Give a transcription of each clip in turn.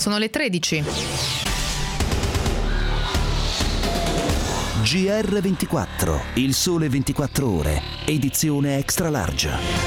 Sono le 13. GR24, il sole 24 ore, edizione extra large.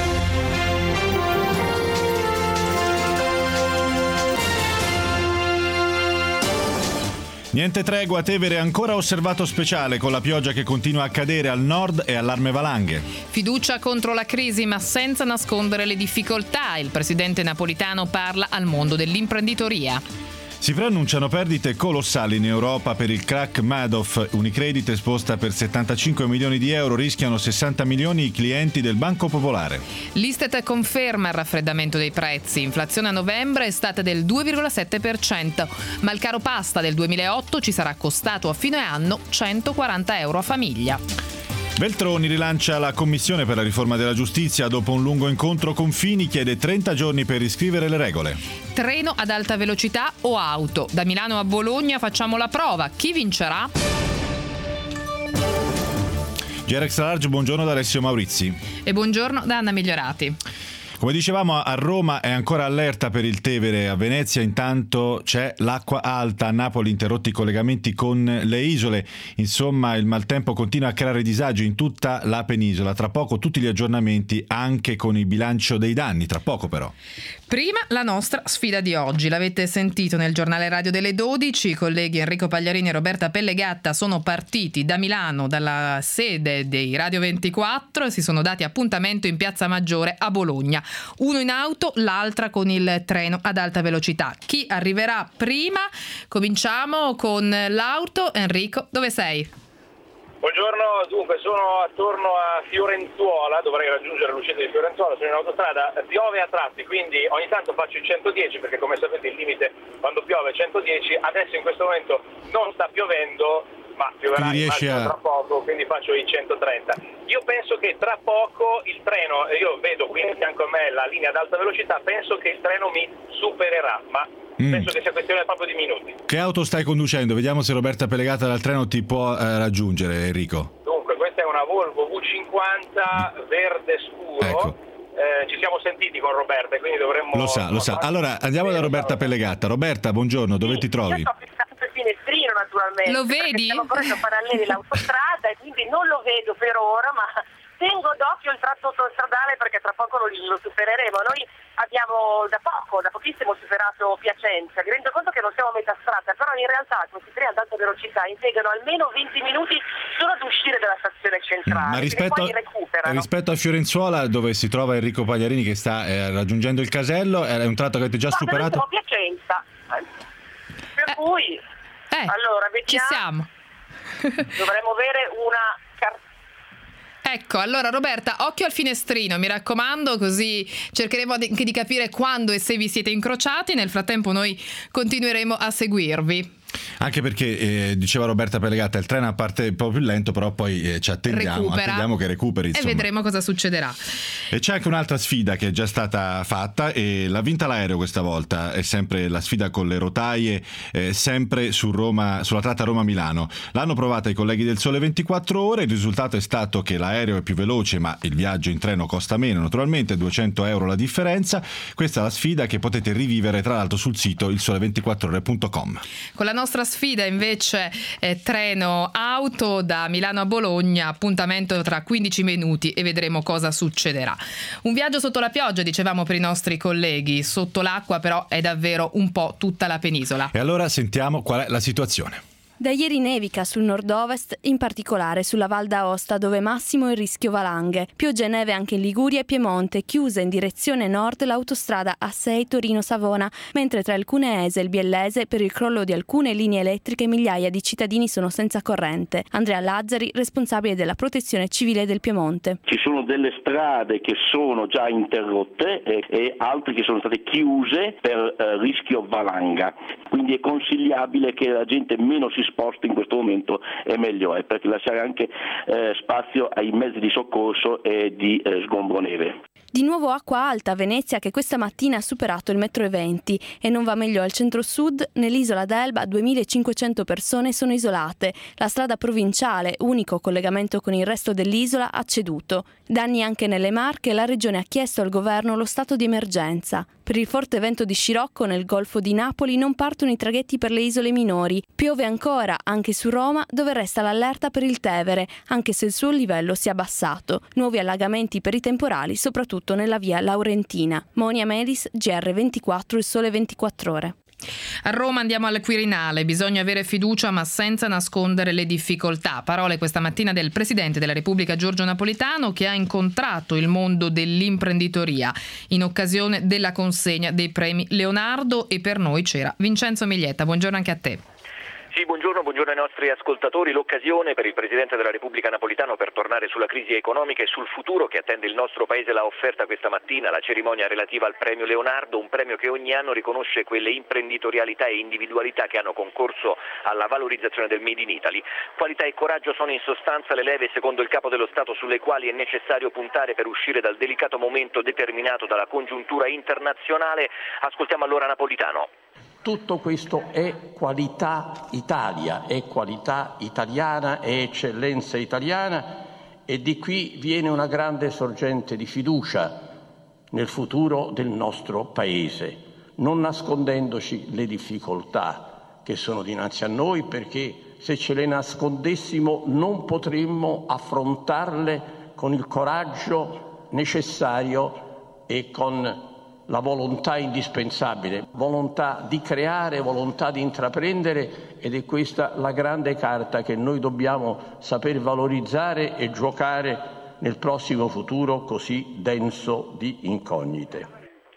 Niente tregua a Tevere, ancora osservato speciale con la pioggia che continua a cadere al nord e allarme valanghe. Fiducia contro la crisi ma senza nascondere le difficoltà. Il presidente Napolitano parla al mondo dell'imprenditoria. Si preannunciano perdite colossali in Europa per il crack Madoff. Unicredit esposta per 75 milioni di euro, rischiano 60 milioni i clienti del Banco Popolare. L'Istat conferma il raffreddamento dei prezzi. Inflazione a novembre è stata del 2,7%, ma il caro pasta del 2008 ci sarà costato a fine anno 140 euro a famiglia. Veltroni rilancia la commissione per la riforma della giustizia. Dopo un lungo incontro con Fini chiede 30 giorni per riscrivere le regole. Treno ad alta velocità o auto? Da Milano a Bologna facciamo la prova. Chi vincerà? GR Extra Large, buongiorno da Alessio Maurizi. E buongiorno da Anna Migliorati. Come dicevamo, a Roma è ancora allerta per il Tevere, a Venezia intanto c'è l'acqua alta, a Napoli interrotti i collegamenti con le isole. Insomma, il maltempo continua a creare disagi in tutta la penisola. Tra poco tutti gli aggiornamenti anche con il bilancio dei danni, tra poco però. Prima la nostra sfida di oggi, l'avete sentito nel giornale radio delle 12, i colleghi Enrico Pagliarini e Roberta Pellegatta sono partiti da Milano, dalla sede dei Radio 24 e si sono dati appuntamento in Piazza Maggiore a Bologna. Uno in auto, l'altra con il treno ad alta velocità. Chi arriverà prima? Cominciamo con l'auto. Enrico, dove sei? Buongiorno, dunque sono attorno a Fiorenzuola, dovrei raggiungere l'uscita di Fiorenzuola, sono in autostrada, piove a tratti, quindi ogni tanto faccio il 110 perché come sapete il limite quando piove è 110, adesso in questo momento non sta piovendo ma pioverà tra poco, quindi faccio i 130. Io penso che tra poco il treno, io vedo qui a fianco a me la linea ad alta velocità, penso che il treno mi supererà, ma penso che sia questione proprio di minuti. Che auto stai conducendo? Vediamo se Roberta Pellegata dal treno ti può raggiungere, Enrico. Dunque, questa è una Volvo V50 verde scuro. Ecco. Ci siamo sentiti con Roberta, quindi dovremmo... Lo sa. Allora, andiamo da Roberta Pellegatta. Roberta, buongiorno, dove ti trovi? Io sto fissando il finestrino, naturalmente. Lo vedi? Siamo correndo paralleli l'autostrada e quindi non lo vedo per ora, ma tengo d'occhio il tratto autostradale perché tra poco lo supereremo. Noi abbiamo da pochissimo superato Piacenza. Mi rendo conto che non siamo a metà strada, però in realtà questi treni ad alta velocità impiegano almeno 20 minuti solo ad uscire dalla stazione centrale. Ma rispetto a Fiorenzuola, dove si trova Enrico Pagliarini che sta raggiungendo il casello, è un tratto che avete già superato? No, Piacenza. Per cui allora vediamo. Ci siamo. Dovremmo avere una Ecco, allora Roberta, occhio al finestrino, mi raccomando, così cercheremo anche di capire quando e se vi siete incrociati. Nel frattempo noi continueremo a seguirvi. Anche perché, diceva Roberta Pellegatta, il treno parte un po' più lento, però poi ci attendiamo che recuperi. Insomma. E vedremo cosa succederà. E c'è anche un'altra sfida che è già stata fatta e l'ha vinta l'aereo questa volta, è sempre la sfida con le rotaie, sempre sulla tratta Roma-Milano. L'hanno provata i colleghi del Sole 24 Ore, il risultato è stato che l'aereo è più veloce ma il viaggio in treno costa meno, naturalmente 200 euro la differenza. Questa è la sfida che potete rivivere tra l'altro sul sito ilsole24ore.com. Con la nostra sfida invece treno auto da Milano a Bologna, appuntamento tra 15 minuti e vedremo cosa succederà. Un viaggio sotto la pioggia, dicevamo per i nostri colleghi, sotto l'acqua però è davvero un po' tutta la penisola. E allora sentiamo qual è la situazione. Da ieri nevica sul nord-ovest, in particolare sulla Val d'Aosta, dove massimo il rischio valanghe. Pioggia e neve anche in Liguria e Piemonte, chiusa in direzione nord l'autostrada A6 Torino-Savona, mentre tra il Cuneese e il Biellese, per il crollo di alcune linee elettriche, migliaia di cittadini sono senza corrente. Andrea Lazzari, responsabile della Protezione Civile del Piemonte. Ci sono delle strade che sono già interrotte e altre che sono state chiuse per rischio valanga, quindi è consigliabile che la gente meno si sposti in questo momento e meglio è, perché lasciare anche spazio ai mezzi di soccorso e di sgombro neve. Di nuovo acqua alta a Venezia, che questa mattina ha superato il 1,20 m e non va meglio al centro-sud. Nell'isola d'Elba 2500 persone sono isolate. La strada provinciale, unico collegamento con il resto dell'isola, ha ceduto. Danni anche nelle Marche, la regione ha chiesto al governo lo stato di emergenza. Per il forte vento di scirocco nel Golfo di Napoli non partono i traghetti per le isole minori. Piove ancora anche su Roma, dove resta l'allerta per il Tevere, anche se il suo livello si è abbassato. Nuovi allagamenti per i temporali, soprattutto nella via Laurentina. Monia Melis, GR24, Il Sole 24 Ore. A Roma andiamo al Quirinale, bisogna avere fiducia ma senza nascondere le difficoltà. Parole questa mattina del Presidente della Repubblica Giorgio Napolitano, che ha incontrato il mondo dell'imprenditoria in occasione della consegna dei premi Leonardo, e per noi c'era Vincenzo Miglietta. Buongiorno anche a te. Sì, buongiorno ai nostri ascoltatori. L'occasione per il Presidente della Repubblica Napolitano per tornare sulla crisi economica e sul futuro che attende il nostro Paese l'ha offerta questa mattina la cerimonia relativa al premio Leonardo, un premio che ogni anno riconosce quelle imprenditorialità e individualità che hanno concorso alla valorizzazione del Made in Italy. Qualità e coraggio sono in sostanza le leve, secondo il Capo dello Stato, sulle quali è necessario puntare per uscire dal delicato momento determinato dalla congiuntura internazionale. Ascoltiamo allora Napolitano. Tutto questo è qualità Italia, è qualità italiana, è eccellenza italiana, e di qui viene una grande sorgente di fiducia nel futuro del nostro Paese, non nascondendoci le difficoltà che sono dinanzi a noi, perché se ce le nascondessimo non potremmo affrontarle con il coraggio necessario e con la volontà indispensabile, volontà di creare, volontà di intraprendere, ed è questa la grande carta che noi dobbiamo saper valorizzare e giocare nel prossimo futuro così denso di incognite.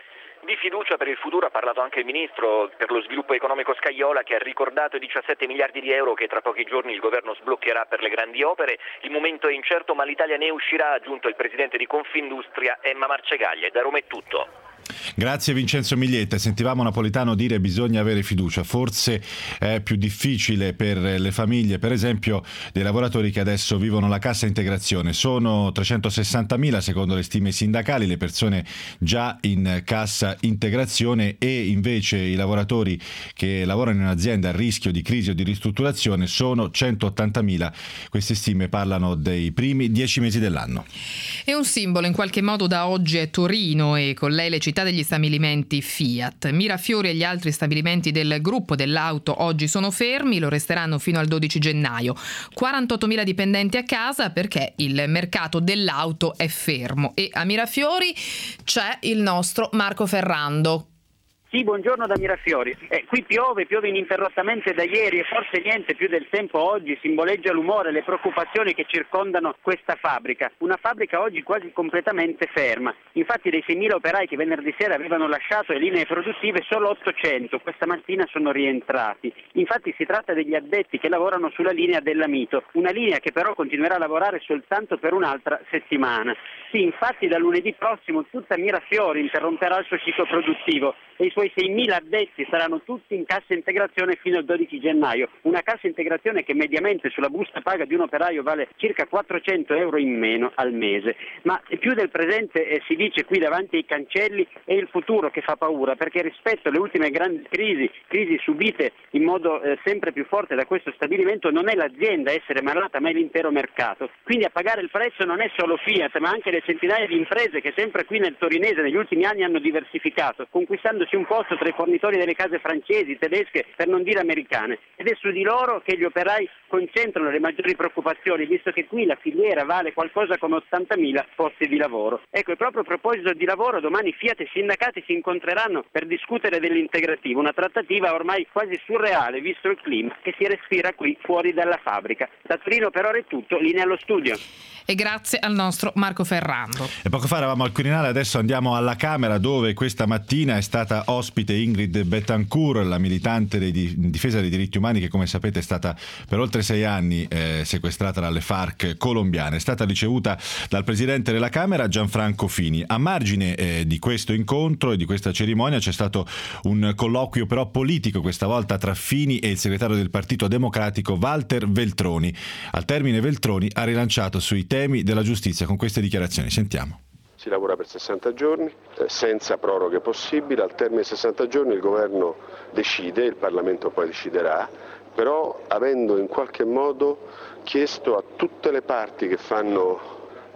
Di fiducia per il futuro ha parlato anche il Ministro per lo Sviluppo Economico Scajola, che ha ricordato i 17 miliardi di euro che tra pochi giorni il governo sbloccherà per le grandi opere. Il momento è incerto ma l'Italia ne uscirà, ha aggiunto il Presidente di Confindustria Emma Marcegaglia. E da Roma è tutto. Grazie Vincenzo Miglietta. Sentivamo Napolitano dire bisogna avere fiducia. Forse è più difficile per le famiglie, per esempio, dei lavoratori che adesso vivono la cassa integrazione. Sono 360.000 secondo le stime sindacali le persone già in cassa integrazione, e invece i lavoratori che lavorano in un'azienda a rischio di crisi o di ristrutturazione sono 180.000. Queste stime parlano dei primi 10 mesi dell'anno. E un simbolo in qualche modo da oggi è Torino, e con lei le città degli stabilimenti Fiat. Mirafiori e gli altri stabilimenti del gruppo dell'auto oggi sono fermi, lo resteranno fino al 12 gennaio. 48.000 dipendenti a casa perché il mercato dell'auto è fermo. E a Mirafiori c'è il nostro Marco Ferrando. Sì, buongiorno da Mirafiori. Qui piove ininterrottamente da ieri, e forse niente più del tempo oggi simboleggia l'umore e le preoccupazioni che circondano questa fabbrica. Una fabbrica oggi quasi completamente ferma. Infatti dei 6.000 operai che venerdì sera avevano lasciato le linee produttive, solo 800 questa mattina sono rientrati. Infatti si tratta degli addetti che lavorano sulla linea dell'Amito, una linea che però continuerà a lavorare soltanto per un'altra settimana. Sì, infatti da lunedì prossimo tutta Mirafiori interromperà il suo ciclo produttivo e i suoi 6.000 addetti saranno tutti in cassa integrazione fino al 12 gennaio. Una cassa integrazione che mediamente sulla busta paga di un operaio vale circa 400 euro in meno al mese. Ma più del presente si dice qui davanti ai cancelli, è il futuro che fa paura, perché rispetto alle ultime grandi crisi subite in modo sempre più forte da questo stabilimento, non è l'azienda a essere malata ma è l'intero mercato. Quindi a pagare il prezzo non è solo Fiat, ma anche le centinaia di imprese che sempre qui nel torinese negli ultimi anni hanno diversificato, conquistandosi un posto tra i fornitori delle case francesi, tedesche, per non dire americane. Ed è su di loro che gli operai concentrano le maggiori preoccupazioni, visto che qui la filiera vale qualcosa come 80.000 posti di lavoro. Ecco, e proprio a proposito di lavoro, domani Fiat e sindacati si incontreranno per discutere dell'integrativo, una trattativa ormai quasi surreale, visto il clima che si respira qui fuori dalla fabbrica. Da Torino per ora è tutto, linea allo studio. E grazie al nostro Marco Ferrando. E poco fa eravamo al Quirinale, adesso andiamo alla Camera, dove questa mattina è stata ospite Ingrid Betancourt, la militante in difesa dei diritti umani che, come sapete, è stata per oltre 6 anni sequestrata dalle FARC colombiane. È stata ricevuta dal Presidente della Camera, Gianfranco Fini. A margine di questo incontro e di questa cerimonia c'è stato un colloquio però politico, questa volta tra Fini e il segretario del Partito Democratico Walter Veltroni. Al termine Veltroni ha rilanciato sui temi della giustizia con queste dichiarazioni. Sentiamo. Si lavora per 60 giorni, senza proroghe possibili. Al termine dei 60 giorni il governo decide, il Parlamento poi deciderà, però avendo in qualche modo chiesto a tutte le parti che fanno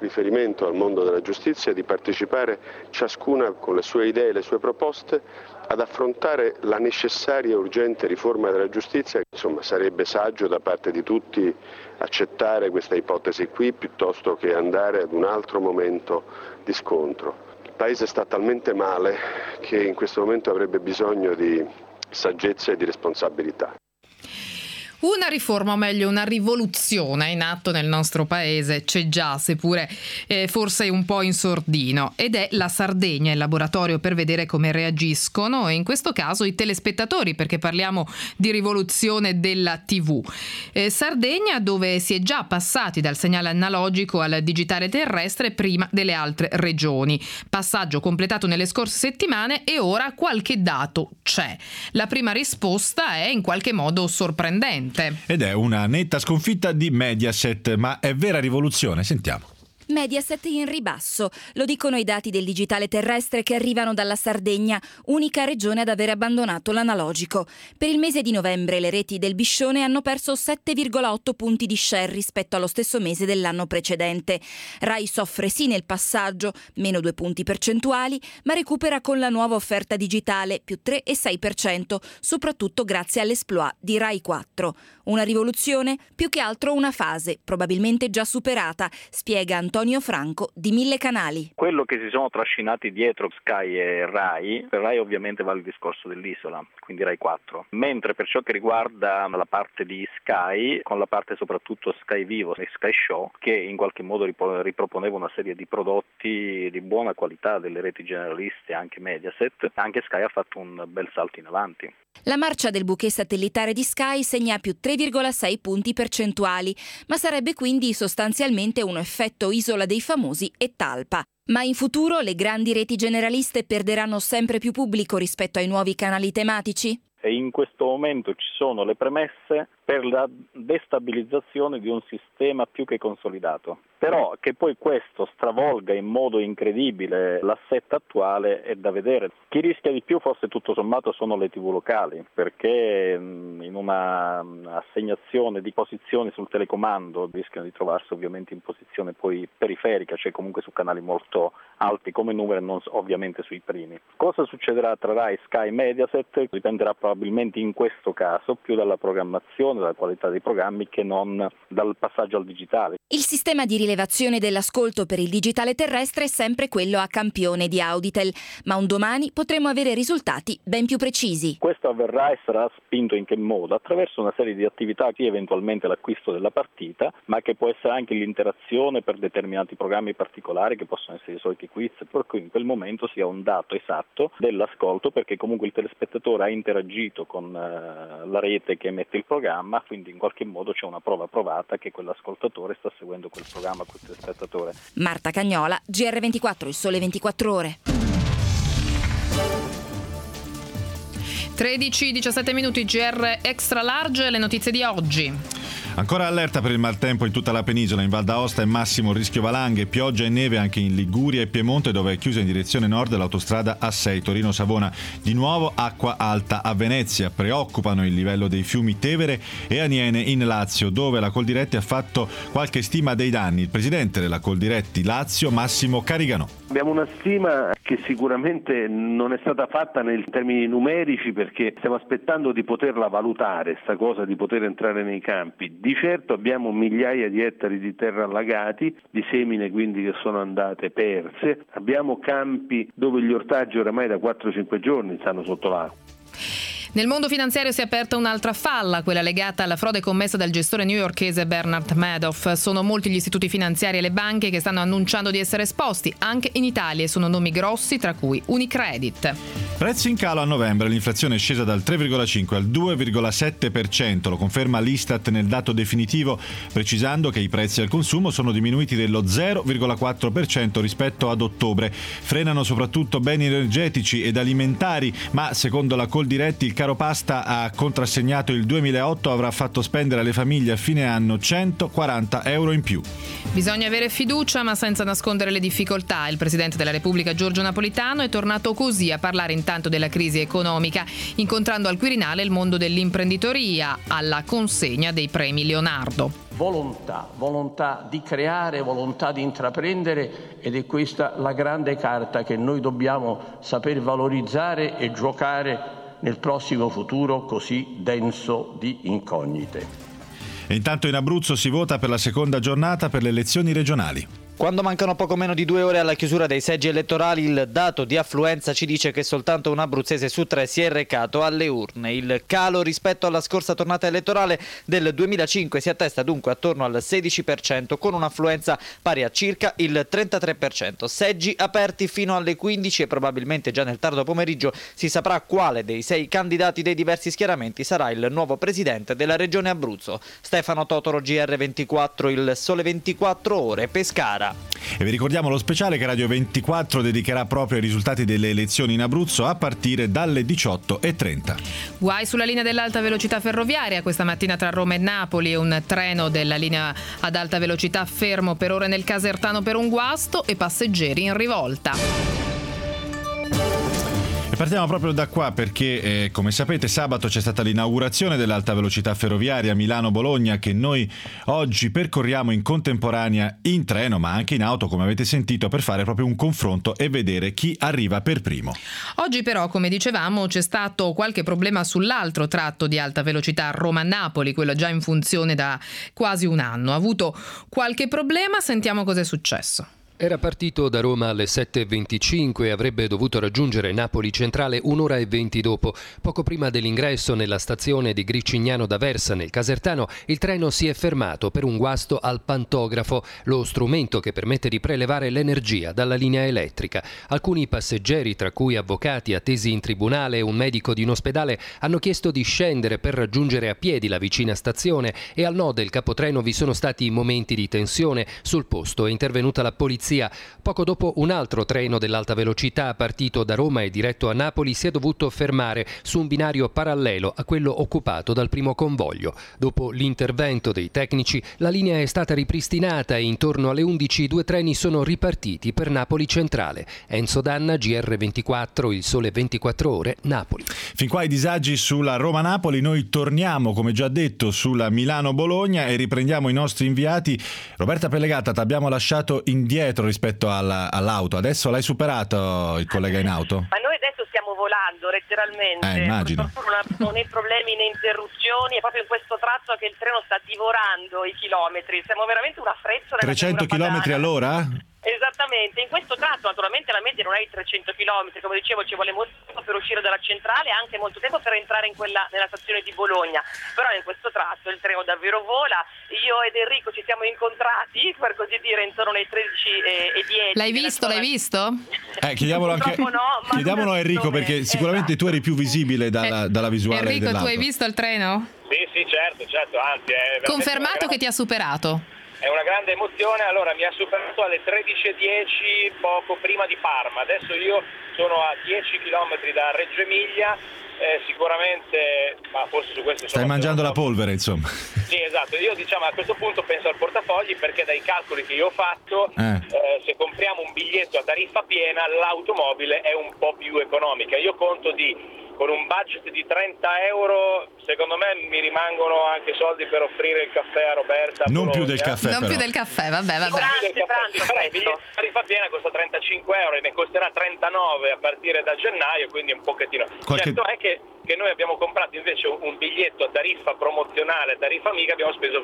riferimento al mondo della giustizia, di partecipare ciascuna con le sue idee e le sue proposte ad affrontare la necessaria e urgente riforma della giustizia. Insomma, sarebbe saggio da parte di tutti accettare questa ipotesi qui piuttosto che andare ad un altro momento di scontro. Il Paese sta talmente male che in questo momento avrebbe bisogno di saggezza e di responsabilità. Una riforma, o meglio una rivoluzione in atto nel nostro paese c'è già, seppure forse un po' in sordino, ed è la Sardegna, il laboratorio per vedere come reagiscono, e in questo caso i telespettatori, perché parliamo di rivoluzione della TV. Sardegna, dove si è già passati dal segnale analogico al digitale terrestre prima delle altre regioni. Passaggio completato nelle scorse settimane e ora qualche dato c'è. La prima risposta è in qualche modo sorprendente. Ed è una netta sconfitta di Mediaset, ma è vera rivoluzione? Sentiamo. Mediaset in ribasso, lo dicono i dati del digitale terrestre che arrivano dalla Sardegna, unica regione ad aver abbandonato l'analogico. Per il mese di novembre le reti del Biscione hanno perso 7,8 punti di share rispetto allo stesso mese dell'anno precedente. Rai soffre sì nel passaggio, meno 2 punti percentuali, ma recupera con la nuova offerta digitale, più 3,6%, soprattutto grazie all'esploit di Rai 4. Una rivoluzione? Più che altro una fase, probabilmente già superata, spiega Antonio Franco di 1000 Canali. Quello che si sono trascinati dietro Sky e Rai, per Rai ovviamente vale il discorso dell'isola, quindi Rai 4, mentre per ciò che riguarda la parte di Sky, con la parte soprattutto Sky Vivo e Sky Show, che in qualche modo riproponeva una serie di prodotti di buona qualità delle reti generaliste, anche Mediaset, anche Sky ha fatto un bel salto in avanti. La marcia del bouquet satellitare di Sky segna più 3,6 punti percentuali, ma sarebbe quindi sostanzialmente un effetto isola dei famosi e talpa. Ma in futuro le grandi reti generaliste perderanno sempre più pubblico rispetto ai nuovi canali tematici? E in questo momento ci sono le premesse per la destabilizzazione di un sistema più che consolidato. Però che poi questo stravolga in modo incredibile l'assetto attuale è da vedere. Chi rischia di più forse tutto sommato sono le TV locali, perché in una assegnazione di posizioni sul telecomando rischiano di trovarsi ovviamente in posizione poi periferica, cioè comunque su canali molto alti come numero e non ovviamente sui primi. Cosa succederà tra Rai, Sky e Mediaset dipenderà probabilmente in questo caso più dalla programmazione, dalla qualità dei programmi che non dal passaggio al digitale. Il sistema di rilevazione dell'ascolto per il digitale terrestre è sempre quello a campione di Auditel, ma un domani potremo avere risultati ben più precisi. Questo avverrà e sarà spinto in che modo? Attraverso una serie di attività, che eventualmente l'acquisto della partita, ma che può essere anche l'interazione per determinati programmi particolari che possono essere i soliti quiz, per cui in quel momento sia un dato esatto dell'ascolto, perché comunque il telespettatore ha interagito con la rete che emette il programma, quindi in qualche modo c'è una prova provata che quell'ascoltatore sta seguendo quel programma, quel telespettatore. Marta Cagnola, GR24, il Sole 24 Ore. 13-17 GR Extra Large, le notizie di oggi. Ancora allerta per il maltempo in tutta la penisola, in Val d'Aosta è massimo rischio valanghe, pioggia e neve anche in Liguria e Piemonte, dove è chiusa in direzione nord l'autostrada A6 Torino-Savona. Di nuovo acqua alta a Venezia, preoccupano il livello dei fiumi Tevere e Aniene in Lazio, dove la Coldiretti ha fatto qualche stima dei danni. Il presidente della Coldiretti Lazio, Massimo Cariganò. Abbiamo una stima che sicuramente non è stata fatta nei termini numerici, perché stiamo aspettando di poterla valutare, sta cosa di poter entrare nei campi. Di certo abbiamo migliaia di ettari di terra allagati, di semine quindi che sono andate perse, abbiamo campi dove gli ortaggi oramai da 4-5 giorni stanno sotto l'acqua. Nel mondo finanziario si è aperta un'altra falla, quella legata alla frode commessa dal gestore newyorkese Bernard Madoff. Sono molti gli istituti finanziari e le banche che stanno annunciando di essere esposti, anche in Italia, e sono nomi grossi, tra cui Unicredit. Prezzi in calo a novembre, l'inflazione è scesa dal 3,5 al 2,7%, lo conferma l'Istat nel dato definitivo, precisando che i prezzi al consumo sono diminuiti dello 0,4% rispetto ad ottobre. Frenano soprattutto beni energetici ed alimentari, ma secondo la Coldiretti il caro pasta ha contrassegnato il 2008, avrà fatto spendere alle famiglie a fine anno 140 euro in più. Bisogna avere fiducia, ma senza nascondere le difficoltà. Il Presidente della Repubblica Giorgio Napolitano è tornato così a parlare intanto della crisi economica, incontrando al Quirinale il mondo dell'imprenditoria alla consegna dei premi Leonardo. volontà di creare, volontà di intraprendere, ed è questa la grande carta che noi dobbiamo saper valorizzare e giocare nel prossimo futuro così denso di incognite. E intanto in Abruzzo si vota per la seconda giornata per le elezioni regionali. Quando mancano poco meno di 2 ore alla chiusura dei seggi elettorali, il dato di affluenza ci dice che soltanto un abruzzese su 3 si è recato alle urne. Il calo rispetto alla scorsa tornata elettorale del 2005 si attesta dunque attorno al 16%, con un'affluenza pari a circa il 33%. Seggi aperti fino alle 15 e probabilmente già nel tardo pomeriggio si saprà quale dei 6 candidati dei diversi schieramenti sarà il nuovo presidente della regione Abruzzo. Stefano Totoro, GR24, Il Sole 24 Ore, Pescara. E vi ricordiamo lo speciale che Radio 24 dedicherà proprio ai risultati delle elezioni in Abruzzo a partire dalle 18:30. Guai sulla linea dell'alta velocità ferroviaria questa mattina tra Roma e Napoli, un treno della linea ad alta velocità fermo per ore nel Casertano per un guasto e passeggeri in rivolta. E partiamo proprio da qua perché, come sapete, sabato c'è stata l'inaugurazione dell'alta velocità ferroviaria Milano-Bologna, che noi oggi percorriamo in contemporanea in treno ma anche in auto, come avete sentito, per fare proprio un confronto e vedere chi arriva per primo. Oggi però, come dicevamo, c'è stato qualche problema sull'altro tratto di alta velocità Roma-Napoli, quello già in funzione da quasi un anno. Ha avuto qualche problema, sentiamo cosa è successo. Era partito da Roma alle 7:25 e avrebbe dovuto raggiungere Napoli Centrale 1 ora e 20 dopo. Poco prima dell'ingresso nella stazione di Gricignano d'Aversa, nel Casertano, il treno si è fermato per un guasto al pantografo, lo strumento che permette di prelevare l'energia dalla linea elettrica. Alcuni passeggeri, tra cui avvocati attesi in tribunale e un medico di un ospedale, hanno chiesto di scendere per raggiungere a piedi la vicina stazione e al no del capotreno vi sono stati momenti di tensione. Sul posto è intervenuta la polizia. Poco dopo un altro treno dell'alta velocità partito da Roma e diretto a Napoli si è dovuto fermare su un binario parallelo a quello occupato dal primo convoglio. Dopo l'intervento dei tecnici la linea è stata ripristinata e intorno alle 11 i 2 treni sono ripartiti per Napoli Centrale. Enzo Danna, GR24, Il Sole 24 Ore, Napoli. Fin qua i disagi sulla Roma-Napoli, noi torniamo come già detto sulla Milano-Bologna e riprendiamo i nostri inviati. Roberta Pellegatta, ti abbiamo lasciato indietro rispetto all'auto, adesso l'hai superato il collega in auto? Ma noi adesso stiamo volando letteralmente, immagino. Non hai problemi né interruzioni, è proprio in questo tratto che il treno sta divorando i chilometri, siamo veramente una frezza. 300 km all'ora? Esattamente, in questo tratto naturalmente la media non è di 300 km, come dicevo ci vuole molto tempo per uscire dalla centrale e anche molto tempo per entrare nella stazione di Bologna, però in questo tratto il treno davvero vola. Io ed Enrico ci siamo incontrati, per così dire, intorno alle 13:10. L'hai visto? Chiediamolo anche chiediamolo a Enrico, perché sicuramente tu eri più visibile dalla visuale Enrico, dell'auto. tu hai visto il treno? Sì, certo, anzi è confermato che ti ha superato. È una grande emozione. Allora, mi ha superato alle 13:10 poco prima di Parma. Adesso io sono a 10 km da Reggio Emilia, sicuramente, ma forse su questo stai mangiando la polvere, insomma. Sì, esatto. Io a questo punto penso al portafogli, perché dai calcoli che io ho fatto, se compriamo un biglietto a tariffa piena, l'automobile è un po' più economica. Io conto con un budget di 30 euro, secondo me mi rimangono anche soldi per offrire il caffè a Roberta. Non più del caffè, non però. più del caffè, vabbè. Però il biglietto a tariffa piena costa 35 euro e ne costerà 39 a partire da gennaio, quindi un pochettino. Certo è che noi abbiamo comprato invece un biglietto a tariffa promozionale, a tariffa amica, abbiamo speso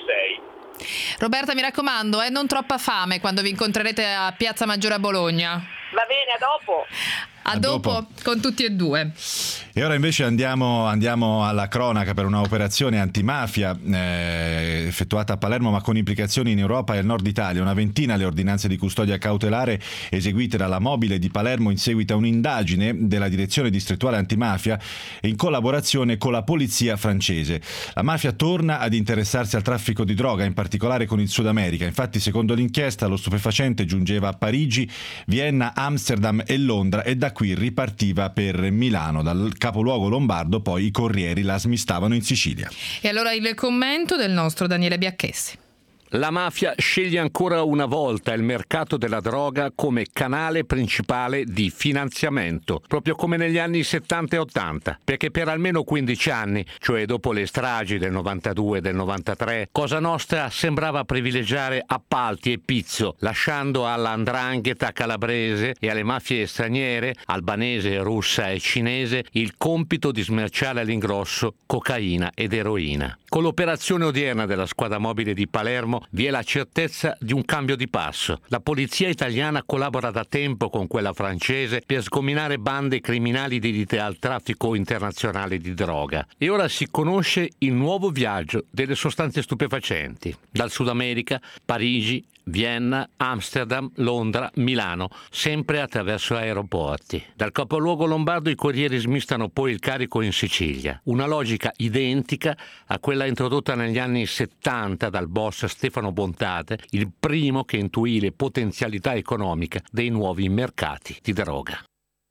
26. Roberta, mi raccomando, non troppa fame quando vi incontrerete a Piazza Maggiore a Bologna. Va bene, a dopo. A dopo con tutti e due. E ora invece andiamo alla cronaca per una operazione antimafia effettuata a Palermo ma con implicazioni in Europa e al nord Italia. Una ventina le ordinanze di custodia cautelare eseguite dalla mobile di Palermo in seguito a un'indagine della direzione distrettuale antimafia in collaborazione con la polizia francese. La mafia torna ad interessarsi al traffico di droga, in particolare con il Sud America. Infatti, secondo l'inchiesta, lo stupefacente giungeva a Parigi, Vienna, Amsterdam e Londra e da qui ripartiva per Milano. Dal capoluogo lombardo poi i corrieri la smistavano in Sicilia. E allora il commento del nostro Daniele Biacchessi. La mafia sceglie ancora una volta il mercato della droga come canale principale di finanziamento, proprio come negli anni 70 e 80, perché per almeno 15 anni, cioè dopo le stragi del 92 e del 93, Cosa Nostra sembrava privilegiare appalti e pizzo, lasciando alla 'ndrangheta calabrese e alle mafie straniere, albanese, russa e cinese, il compito di smerciare all'ingrosso cocaina ed eroina. Con l'operazione odierna della squadra mobile di Palermo vi è la certezza di un cambio di passo. La polizia italiana collabora da tempo con quella francese per sgominare bande criminali dedite al traffico internazionale di droga. E ora si conosce il nuovo viaggio delle sostanze stupefacenti. Dal Sud America, Parigi, Vienna, Amsterdam, Londra, Milano, sempre attraverso aeroporti. Dal capoluogo lombardo i corrieri smistano poi il carico in Sicilia. Una logica identica a quella introdotta negli anni 70 dal boss Stefano Bontate, il primo che intuì le potenzialità economiche dei nuovi mercati di droga.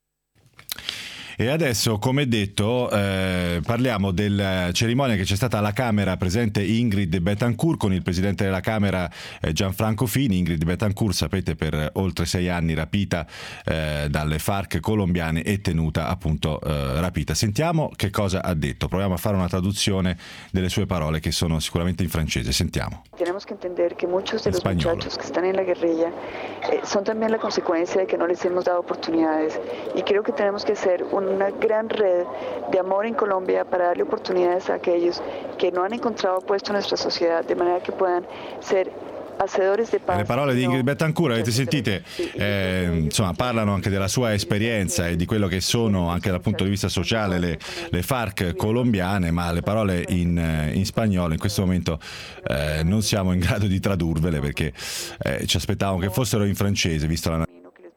E adesso, come detto, parliamo della cerimonia che c'è stata alla Camera, presente Ingrid Betancourt con il presidente della Camera Gianfranco Fini. Ingrid Betancourt, sapete, per oltre 6 anni rapita dalle FARC colombiane e tenuta appunto rapita. Sentiamo che cosa ha detto, proviamo a fare una traduzione delle sue parole che sono sicuramente in francese. Sentiamo. Tenemos que entender que muchos de los muchachos que están en la guerrilla son también la consecuencia de que no les hemos dado oportunidades, y creo que tenemos que hacer una gran red de amor en Colombia para darle oportunidades a aquellos que no han encontrado puesto en nuestra sociedad, de manera que puedan ser le parole di Ingrid Betancourt, avete sentite, insomma, parlano anche della sua esperienza e di quello che sono anche dal punto di vista sociale le FARC colombiane, ma le parole in spagnolo in questo momento non siamo in grado di tradurvele perché ci aspettavamo che fossero in francese, visto la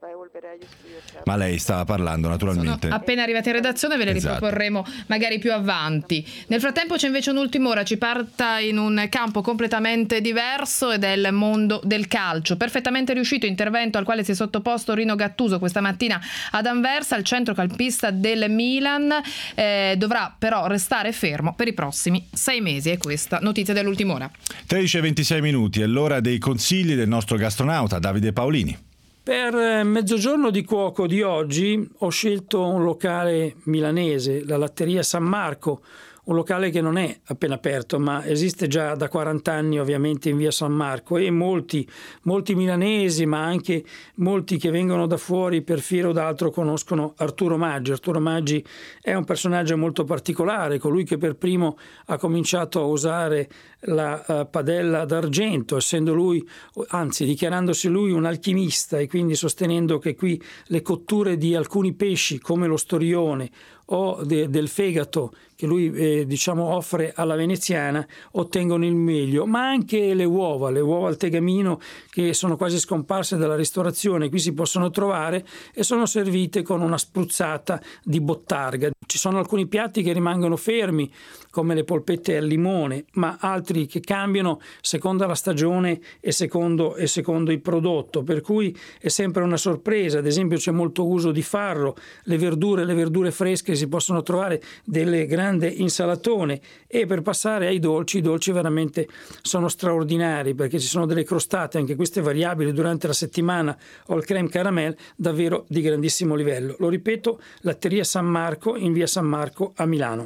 ma lei stava parlando naturalmente. Sono appena arrivati in redazione, ve le riproporremo magari più avanti. Nel frattempo c'è invece un'ultima ora, ci parta in un campo completamente diverso ed è il mondo del calcio. Perfettamente riuscito intervento al quale si è sottoposto Rino Gattuso questa mattina ad Anversa, il centrocampista del Milan dovrà però restare fermo per i prossimi 6 mesi. E questa notizia dell'ultima ora. 13:26 minuti, è l'ora dei consigli del nostro gastronauta Davide Paolini. Per Mezzogiorno di Cuoco di oggi ho scelto un locale milanese, la Latteria San Marco, un locale che non è appena aperto, ma esiste già da 40 anni ovviamente in via San Marco, e molti milanesi, ma anche molti che vengono da fuori per fiera o d'altro, conoscono Arturo Maggi. Arturo Maggi è un personaggio molto particolare, colui che per primo ha cominciato a usare la padella d'argento, essendo lui, anzi dichiarandosi lui un alchimista, e quindi sostenendo che qui le cotture di alcuni pesci come lo storione o del fegato che lui offre alla veneziana ottengono il meglio, ma anche le uova al tegamino, che sono quasi scomparse dalla ristorazione, qui si possono trovare e sono servite con una spruzzata di bottarga. Ci sono alcuni piatti che rimangono fermi, come le polpette al limone, ma altri che cambiano secondo la stagione e secondo il prodotto, per cui è sempre una sorpresa. Ad esempio c'è molto uso di farro, le verdure fresche, si possono trovare delle grandi insalatone, e per passare ai dolci, i dolci veramente sono straordinari, perché ci sono delle crostate, anche queste variabili durante la settimana, o il crème caramel davvero di grandissimo livello. Lo ripeto, Latteria San Marco in via San Marco a Milano.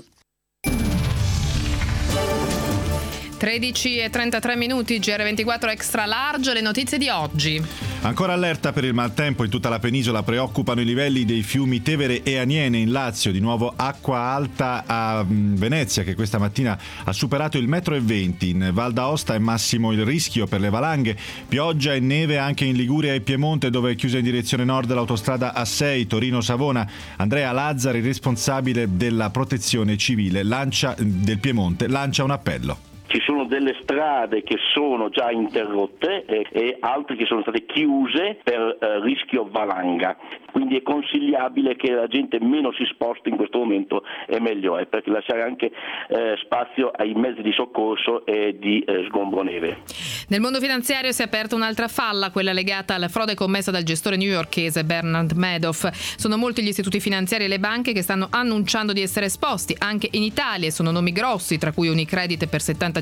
13:33 minuti, GR24 Extra Large, le notizie di oggi. Ancora allerta per il maltempo in tutta la penisola, preoccupano i livelli dei fiumi Tevere e Aniene in Lazio, di nuovo acqua alta a Venezia che questa mattina ha superato il 1,20 m, in Val d'Aosta è massimo il rischio per le valanghe, pioggia e neve anche in Liguria e Piemonte, dove è chiusa in direzione nord l'autostrada A6 Torino-Savona. Andrea Lazzari, responsabile della protezione civile del Piemonte, lancia un appello. Ci sono delle strade che sono già interrotte e altre che sono state chiuse per rischio valanga, quindi è consigliabile che la gente meno si sposti in questo momento, è meglio, perché lasciare anche spazio ai mezzi di soccorso e di sgombro neve. Nel mondo finanziario si è aperta un'altra falla, quella legata alla frode commessa dal gestore newyorkese Bernard Madoff. Sono molti gli istituti finanziari e le banche che stanno annunciando di essere esposti anche in Italia, sono nomi grossi, tra cui Unicredit per 75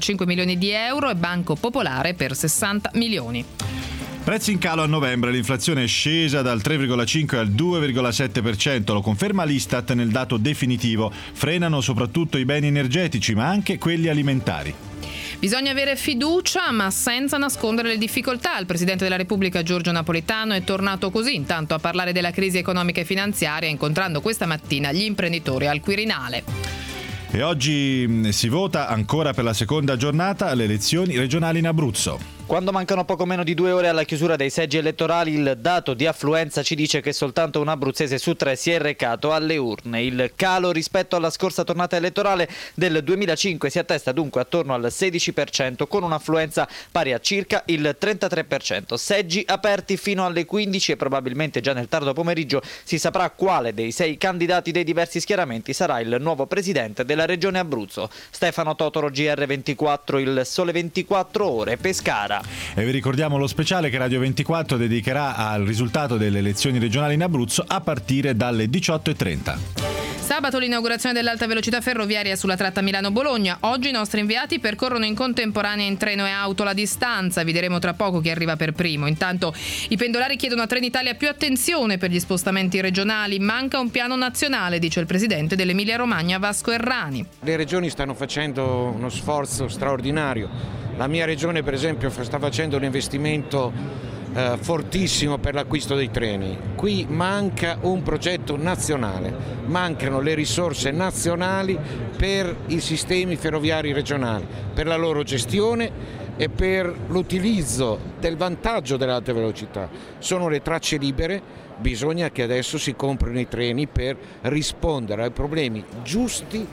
45 milioni di euro e Banco Popolare per 60 milioni. Prezzi in calo a novembre, l'inflazione è scesa dal 3,5 al 2,7%, lo conferma l'Istat nel dato definitivo. Frenano soprattutto i beni energetici, ma anche quelli alimentari. Bisogna avere fiducia, ma senza nascondere le difficoltà. Il Presidente della Repubblica Giorgio Napolitano è tornato così intanto a parlare della crisi economica e finanziaria, incontrando questa mattina gli imprenditori al Quirinale. E oggi si vota ancora per la seconda giornata alle elezioni regionali in Abruzzo. Quando mancano poco meno di 2 ore alla chiusura dei seggi elettorali, il dato di affluenza ci dice che soltanto un abruzzese su 3 si è recato alle urne. Il calo rispetto alla scorsa tornata elettorale del 2005 si attesta dunque attorno al 16%, con un'affluenza pari a circa il 33%. Seggi aperti fino alle 15 e probabilmente già nel tardo pomeriggio si saprà quale dei 6 candidati dei diversi schieramenti sarà il nuovo presidente della regione Abruzzo. Stefano Totoro, GR24, Il Sole 24 Ore, Pescara. E vi ricordiamo lo speciale che Radio 24 dedicherà al risultato delle elezioni regionali in Abruzzo a partire dalle 18:30. Sabato l'inaugurazione dell'alta velocità ferroviaria sulla tratta Milano-Bologna. Oggi i nostri inviati percorrono in contemporanea in treno e auto la distanza. Vi diremo tra poco chi arriva per primo. Intanto i pendolari chiedono a Trenitalia più attenzione per gli spostamenti regionali. Manca un piano nazionale, dice il presidente dell'Emilia Romagna Vasco Errani. Le regioni stanno facendo uno sforzo straordinario. La mia regione, per esempio, sta facendo un investimento fortissimo per l'acquisto dei treni. Qui manca un progetto nazionale, mancano le risorse nazionali per i sistemi ferroviari regionali, per la loro gestione e per l'utilizzo del vantaggio dell'alta velocità. Sono le tracce libere, bisogna che adesso si comprino i treni per rispondere ai problemi giusti.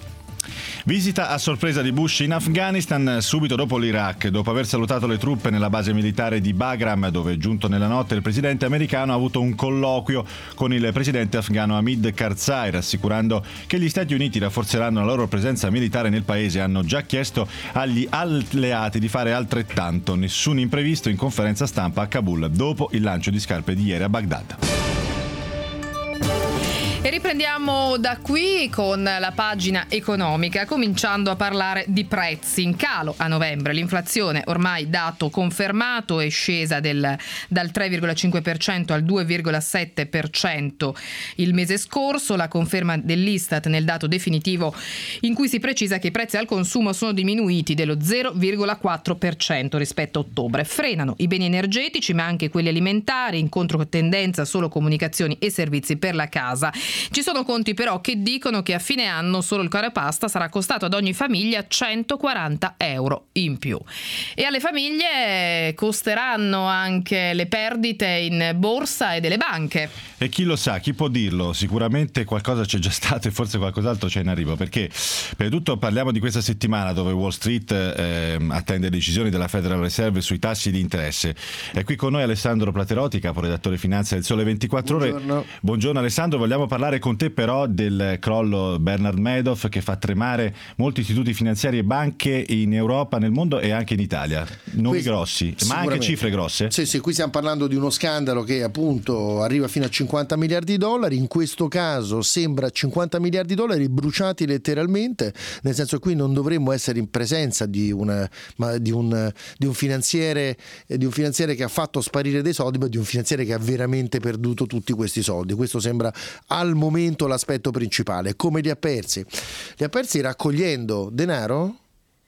Visita a sorpresa di Bush in Afghanistan subito dopo l'Iraq. Dopo aver salutato le truppe nella base militare di Bagram, dove è giunto nella notte, il presidente americano ha avuto un colloquio con il presidente afghano Hamid Karzai, rassicurando che gli Stati Uniti rafforzeranno la loro presenza militare nel paese e hanno già chiesto agli alleati di fare altrettanto. Nessun imprevisto in conferenza stampa a Kabul dopo il lancio di scarpe di ieri a Baghdad. E riprendiamo da qui con la pagina economica, cominciando a parlare di prezzi in calo a novembre. L'inflazione, ormai dato confermato, è scesa dal 3,5% al 2,7% il mese scorso. La conferma dell'Istat nel dato definitivo in cui si precisa che i prezzi al consumo sono diminuiti dello 0,4% rispetto a ottobre. Frenano i beni energetici ma anche quelli alimentari, in controtendenza solo comunicazioni e servizi per la casa. Ci sono conti però che dicono che a fine anno solo il caro pasta sarà costato ad ogni famiglia 140 euro in più. E alle famiglie costeranno anche le perdite in borsa e delle banche. E chi lo sa, chi può dirlo? Sicuramente qualcosa c'è già stato e forse qualcos'altro c'è in arrivo, perché per tutto parliamo di questa settimana dove Wall Street attende decisioni della Federal Reserve sui tassi di interesse. È qui con noi Alessandro Platerotti, caporedattore finanza del Sole 24 Ore. Buongiorno Alessandro, vogliamo parlare con te però del crollo Bernard Madoff che fa tremare molti istituti finanziari e banche in Europa, nel mondo e anche in Italia. Nomi grossi, ma anche cifre grosse. Sì, qui stiamo parlando di uno scandalo che appunto arriva fino a 50 miliardi di dollari. In questo caso sembra 50 miliardi di dollari bruciati letteralmente, nel senso che qui non dovremmo essere in presenza di un finanziere che ha fatto sparire dei soldi, ma di un finanziere che ha veramente perduto tutti questi soldi. Questo sembra al momento l'aspetto principale. Come li ha persi? Li ha persi raccogliendo denaro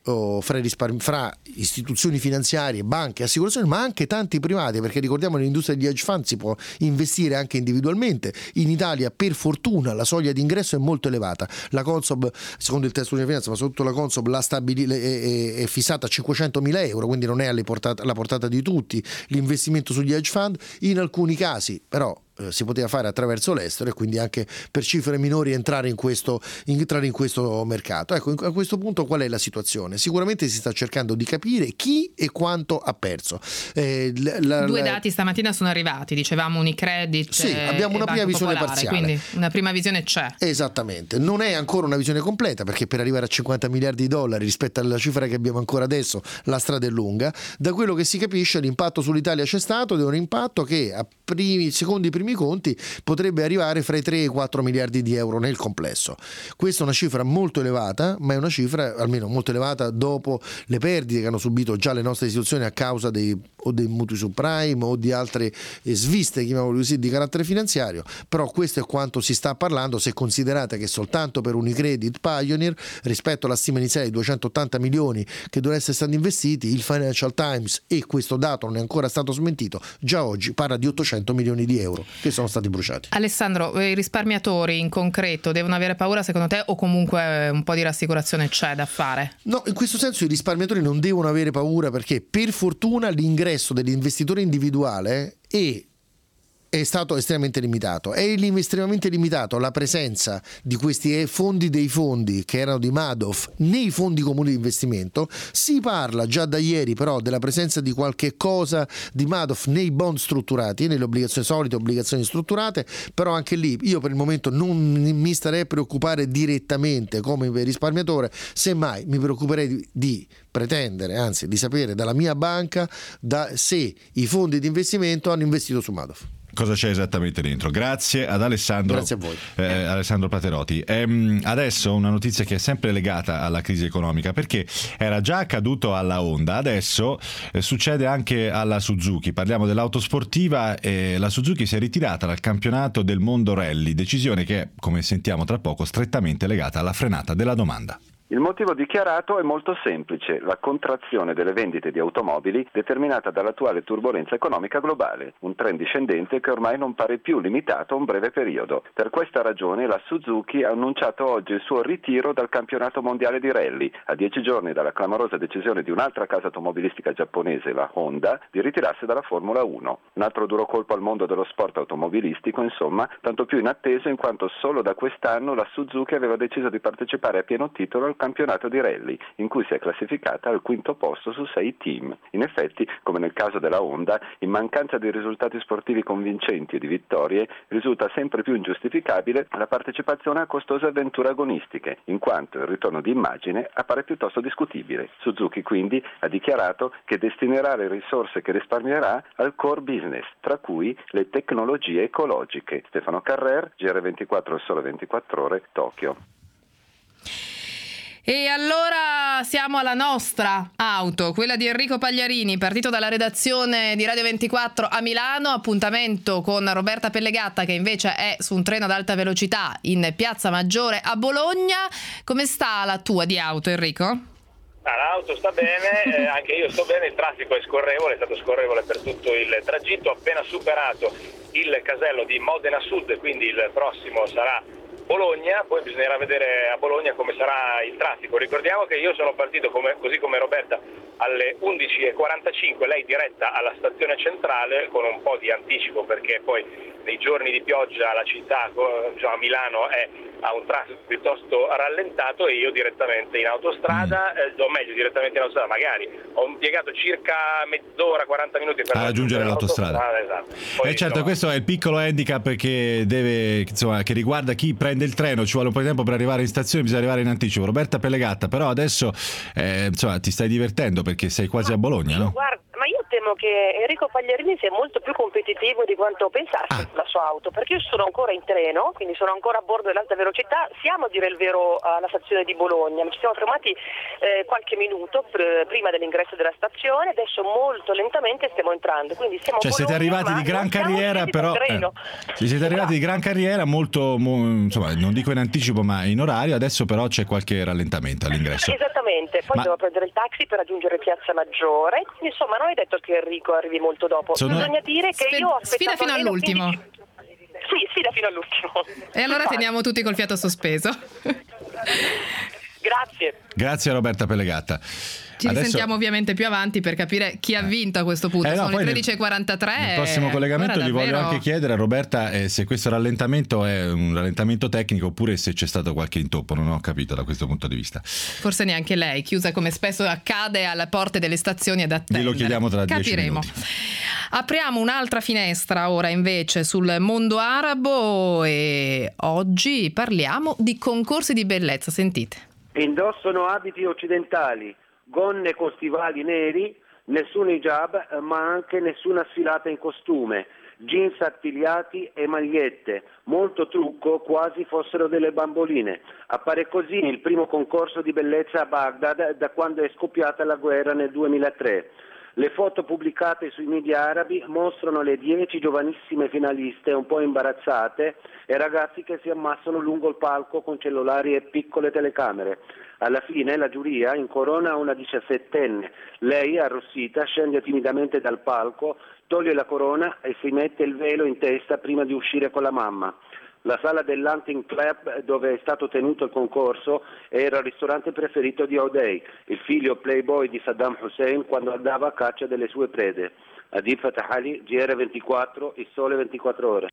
fra istituzioni finanziarie, banche, assicurazioni, ma anche tanti privati, perché ricordiamo che nell'industria degli hedge fund si può investire anche individualmente. In Italia per fortuna la soglia di ingresso è molto elevata. La Consob, secondo il testo di finanza, ma soprattutto la Consob è fissata a 500.000 euro, quindi non è alla portata di tutti l'investimento sugli hedge fund. In alcuni casi però si poteva fare attraverso l'estero e quindi anche per cifre minori entrare in questo mercato. Ecco, a questo punto qual è la situazione? Sicuramente si sta cercando di capire chi e quanto ha perso. Due dati stamattina sono arrivati, dicevamo Unicredit. Sì, abbiamo una prima visione parziale. Quindi una prima visione c'è. Esattamente, non è ancora una visione completa perché per arrivare a 50 miliardi di dollari rispetto alla cifra che abbiamo ancora adesso la strada è lunga. Da quello che si capisce l'impatto sull'Italia c'è stato ed è un impatto che secondo i primi faremo i conti, potrebbe arrivare fra i 3 e i 4 miliardi di euro nel complesso. Questa è una cifra molto elevata, ma è una cifra almeno molto elevata dopo le perdite che hanno subito già le nostre istituzioni a causa dei mutui subprime o di altre sviste, chiamiamolo così, di carattere finanziario. Però questo è quanto si sta parlando, se considerate che soltanto per Unicredit Pioneer, rispetto alla stima iniziale di 280 milioni che dovrebbero essere stati investiti, il Financial Times, e questo dato non è ancora stato smentito, già oggi parla di 800 milioni di euro che sono stati bruciati. Alessandro, i risparmiatori in concreto devono avere paura secondo te, o comunque un po' di rassicurazione c'è da fare? No, in questo senso i risparmiatori non devono avere paura, perché per fortuna l'ingresso dell'investitore individuale è stato estremamente limitato. È estremamente limitato la presenza di questi fondi dei fondi che erano di Madoff nei fondi comuni di investimento. Si parla già da ieri però della presenza di qualche cosa di Madoff nei bond strutturati, nelle obbligazioni solite, obbligazioni strutturate, però anche lì io per il momento non mi starei a preoccupare direttamente come risparmiatore, semmai mi preoccuperei di pretendere, anzi di sapere dalla mia banca se i fondi di investimento hanno investito su Madoff. Cosa c'è esattamente dentro? Grazie ad Alessandro. Grazie a voi. Alessandro Platerotti. Adesso una notizia che è sempre legata alla crisi economica, perché era già accaduto alla Honda, adesso succede anche alla Suzuki. Parliamo dell'auto sportiva e la Suzuki si è ritirata dal campionato del mondo rally, decisione che è, come sentiamo tra poco, strettamente legata alla frenata della domanda. Il motivo dichiarato è molto semplice: la contrazione delle vendite di automobili determinata dall'attuale turbolenza economica globale, un trend discendente che ormai non pare più limitato a un breve periodo. Per questa ragione la Suzuki ha annunciato oggi il suo ritiro dal campionato mondiale di rally, a 10 giorni dalla clamorosa decisione di un'altra casa automobilistica giapponese, la Honda, di ritirarsi dalla Formula 1. Un altro duro colpo al mondo dello sport automobilistico, insomma, tanto più inatteso in quanto solo da quest'anno la Suzuki aveva deciso di partecipare a pieno titolo al campionato di rally, in cui si è classificata al 5° posto su 6 team. In effetti, come nel caso della Honda, in mancanza di risultati sportivi convincenti e di vittorie, risulta sempre più ingiustificabile la partecipazione a costose avventure agonistiche, in quanto il ritorno di immagine appare piuttosto discutibile. Suzuki quindi ha dichiarato che destinerà le risorse che risparmierà al core business, tra cui le tecnologie ecologiche. Stefano Carrer, GR24 Il Sole 24 Ore, Tokyo. E allora siamo alla nostra auto, quella di Enrico Pagliarini, partito dalla redazione di Radio 24 a Milano. Appuntamento con Roberta Pellegatta, che invece è su un treno ad alta velocità in Piazza Maggiore a Bologna. Come sta la tua di auto, Enrico? L'auto sta bene, anche io sto bene, il traffico è scorrevole, è stato scorrevole per tutto il tragitto. Appena superato il casello di Modena Sud, quindi il prossimo sarà Bologna, poi bisognerà vedere a Bologna come sarà il traffico. Ricordiamo che io sono partito così come Roberta alle 11:45, lei diretta alla stazione centrale con un po' di anticipo, perché poi nei giorni di pioggia la città, a Milano, ha un traffico piuttosto rallentato, e io direttamente in autostrada, o meglio direttamente in autostrada, magari ho impiegato circa mezz'ora, 40 minuti per raggiungere l'autostrada. Esatto. Poi, certo, questo è il piccolo handicap che riguarda chi prende il treno, ci vuole un po' di tempo per arrivare in stazione, bisogna arrivare in anticipo. Roberta Pellegatta, però adesso ti stai divertendo perché sei quasi a Bologna, no? Guarda, ma io temo che Enrico Pagliarini sia molto più competitivo di quanto pensassi la sua auto, perché io sono ancora in treno, quindi sono ancora a bordo dell'alta velocità. Siamo, a dire il vero, alla stazione di Bologna, ci siamo fermati qualche minuto prima dell'ingresso della stazione, adesso molto lentamente stiamo entrando, quindi siamo a Bologna, siete arrivati di gran carriera, però siete arrivati di gran carriera, molto insomma, non dico in anticipo ma in orario. Adesso però c'è qualche rallentamento all'ingresso. Esattamente, poi devo prendere il taxi per raggiungere Piazza Maggiore, insomma non è detto che Enrico arrivi molto dopo. Bisogna dire che io ho aspettato sfida fino all'ultimo. Sì, sfida fino all'ultimo. E allora teniamo tutti col fiato sospeso. Grazie a Roberta Pellegatta. Ci risentiamo ovviamente più avanti per capire chi ha vinto a questo punto. Sono le 13:43. Nel prossimo collegamento gli voglio anche chiedere a Roberta se questo rallentamento è un rallentamento tecnico oppure se c'è stato qualche intoppo. Non ho capito da questo punto di vista. Forse neanche lei, chiusa come spesso accade alle porte delle stazioni ad attendere. Glielo chiediamo tra 10 Capiremo. minuti. Apriamo un'altra finestra ora invece sul mondo arabo, e oggi parliamo di concorsi di bellezza. Sentite. Indossano abiti occidentali, gonne con stivali neri, nessun hijab, ma anche nessuna sfilata in costume. jeans artigliati e magliette, molto trucco, quasi fossero delle bamboline. Appare così il primo concorso di bellezza a Baghdad da quando è scoppiata la guerra nel 2003. Le foto pubblicate sui media arabi mostrano le 10 giovanissime finaliste un po' imbarazzate e ragazzi che si ammassano lungo il palco con cellulari e piccole telecamere. Alla fine la giuria incorona una 17enne. Lei, arrossita, scende timidamente dal palco, toglie la corona e si mette il velo in testa prima di uscire con la mamma. La sala dell'Hunting Club dove è stato tenuto il concorso era il ristorante preferito di O'Day, il figlio playboy di Saddam Hussein quando andava a caccia delle sue prede. Adil Fatahali, GR24, Il Sole 24 Ore.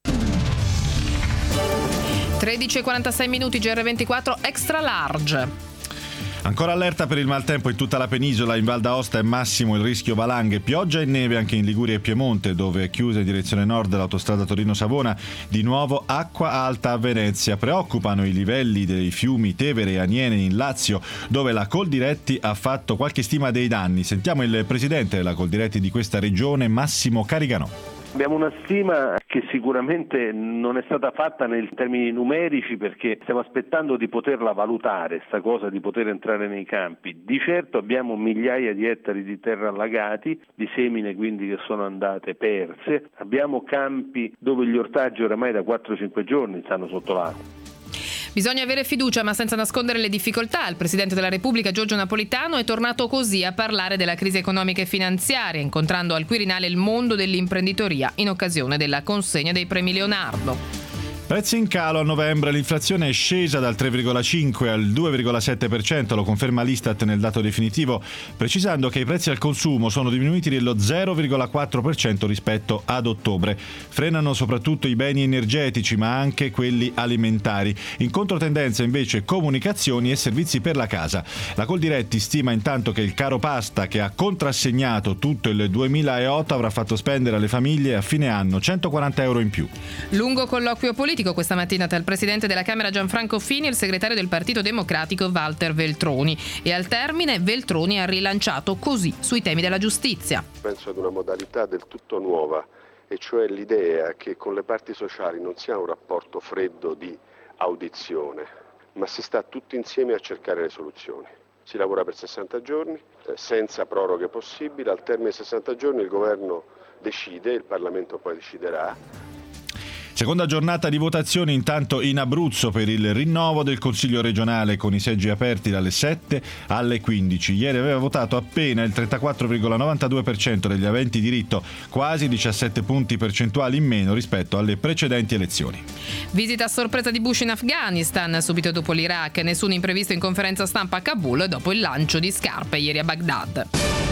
13:46 minuti, GR24 Extra Large. Ancora allerta per il maltempo in tutta la penisola, in Val d'Aosta è massimo il rischio valanghe, pioggia e neve anche in Liguria e Piemonte, dove è chiusa in direzione nord l'autostrada Torino-Savona, di nuovo acqua alta a Venezia. Preoccupano i livelli dei fiumi Tevere e Aniene in Lazio, dove la Coldiretti ha fatto qualche stima dei danni. Sentiamo il presidente della Coldiretti di questa regione, Massimo Cariganò. Abbiamo una stima che sicuramente non è stata fatta nei termini numerici perché stiamo aspettando di poterla valutare, sta cosa di poter entrare nei campi. Di certo abbiamo migliaia di ettari di terra allagati, di semine quindi che sono andate perse, abbiamo campi dove gli ortaggi oramai da 4-5 giorni stanno sotto l'acqua. Bisogna avere fiducia, ma senza nascondere le difficoltà. Il Presidente della Repubblica, Giorgio Napolitano, è tornato così a parlare della crisi economica e finanziaria, incontrando al Quirinale il mondo dell'imprenditoria in occasione della consegna dei premi Leonardo. Prezzi in calo a novembre, l'inflazione è scesa dal 3,5 al 2,7%, lo conferma l'Istat nel dato definitivo, precisando che i prezzi al consumo sono diminuiti dello 0,4% rispetto ad ottobre. Frenano soprattutto i beni energetici, ma anche quelli alimentari. In controtendenza invece comunicazioni e servizi per la casa. La Coldiretti stima intanto che il caro pasta, che ha contrassegnato tutto il 2008, avrà fatto spendere alle famiglie a fine anno 140 euro in più. Lungo colloquio politico questa mattina tra il presidente della Camera Gianfranco Fini e il segretario del Partito Democratico Walter Veltroni, e al termine Veltroni ha rilanciato così sui temi della giustizia. Penso ad una modalità del tutto nuova, e cioè l'idea che con le parti sociali non sia un rapporto freddo di audizione, ma si sta tutti insieme a cercare le soluzioni. Si lavora per 60 giorni, senza proroghe possibili, al termine dei 60 giorni il governo decide, il Parlamento poi deciderà. Seconda giornata di votazioni intanto in Abruzzo per il rinnovo del Consiglio regionale, con i seggi aperti dalle 7 alle 15. Ieri aveva votato appena il 34,92% degli aventi diritto, quasi 17 punti percentuali in meno rispetto alle precedenti elezioni. Visita a sorpresa di Bush in Afghanistan subito dopo l'Iraq, nessun imprevisto in conferenza stampa a Kabul dopo il lancio di scarpe ieri a Baghdad.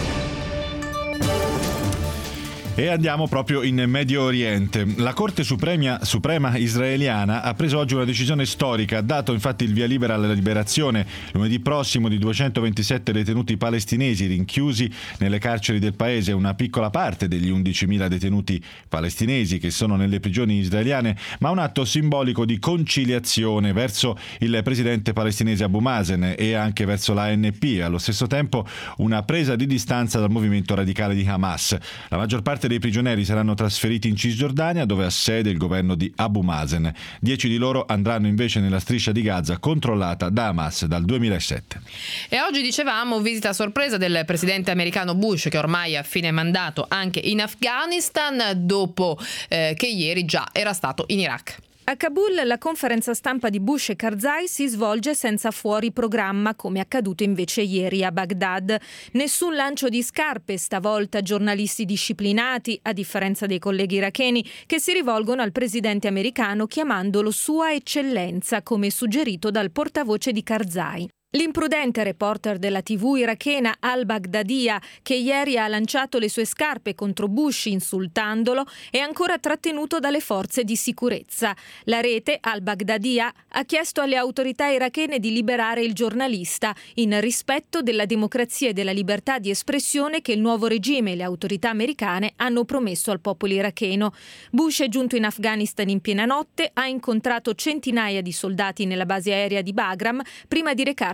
E andiamo proprio in Medio Oriente. La Corte Suprema israeliana ha preso oggi una decisione storica, ha dato infatti il via libera alla liberazione lunedì prossimo di 227 detenuti palestinesi rinchiusi nelle carceri del paese, una piccola parte degli 11.000 detenuti palestinesi che sono nelle prigioni israeliane, ma un atto simbolico di conciliazione verso il presidente palestinese Abu Mazen e anche verso l'ANP, e allo stesso tempo una presa di distanza dal movimento radicale di Hamas. La maggior parte dei prigionieri saranno trasferiti in Cisgiordania, dove ha sede il governo di Abu Mazen. 10 di loro andranno invece nella striscia di Gaza controllata da Hamas dal 2007. E oggi dicevamo visita a sorpresa del presidente americano Bush, che ormai è a fine mandato anche in Afghanistan, dopo che ieri già era stato in Iraq. A Kabul la conferenza stampa di Bush e Karzai si svolge senza fuori programma, come accaduto invece ieri a Baghdad. Nessun lancio di scarpe, stavolta giornalisti disciplinati, a differenza dei colleghi iracheni, che si rivolgono al presidente americano chiamandolo Sua Eccellenza, come suggerito dal portavoce di Karzai. L'imprudente reporter della TV irachena al-Baghdadiya, che ieri ha lanciato le sue scarpe contro Bush insultandolo, è ancora trattenuto dalle forze di sicurezza. La rete al-Baghdadiya ha chiesto alle autorità irachene di liberare il giornalista, in rispetto della democrazia e della libertà di espressione che il nuovo regime e le autorità americane hanno promesso al popolo iracheno. Bush è giunto in Afghanistan in piena notte, ha incontrato centinaia di soldati nella base aerea di Bagram prima di recarsi